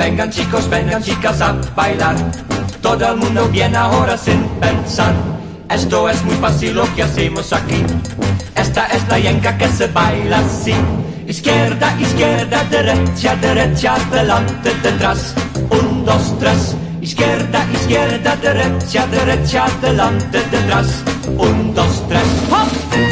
Vengan chicos, vengan chicas a bailar. Todo el mundo viene ahora sin pensar. Esto es muy fácil lo que hacemos aquí. Esta es la yenca que se baila así. Izquierda, izquierda, derecha, derecha, adelante, detrás. 1, 2, 3. Izquierda, izquierda, derecha, derecha, adelante, detrás. 1, 2, 3. ¡Hop!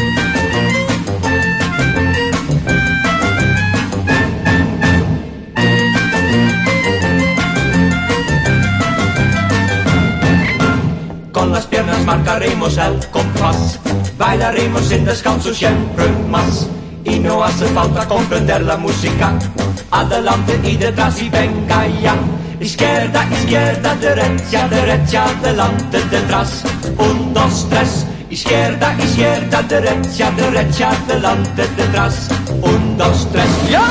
Con las piernas marcaremos el compás. Bailaremos sin descanso siempre más. Y no hace falta comprender la música. Adelante y detrás y venga ya. Izquierda, izquierda, derecha, derecha, adelante, detrás. 1, 2, 3. Izquierda, izquierda, derecha, derecha, adelante, detrás. 1, 2, 3. ¡Ya!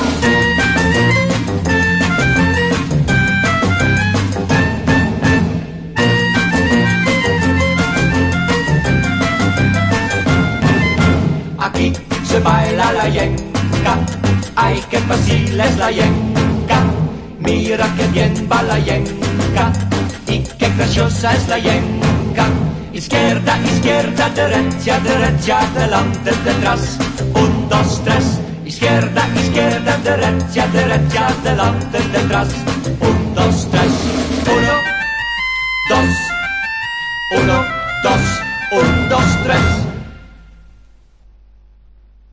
Aquí se baila la yenca. Ay, qué fácil es la yenca. Mira qué bien va la yenca. Y qué graciosa es la yenca. Izquierda, izquierda, derecha, derecha, adelante, detrás. 1, 2, 3. Izquierda, izquierda, derecha, derecha, adelante, detrás. 1, 2, 3.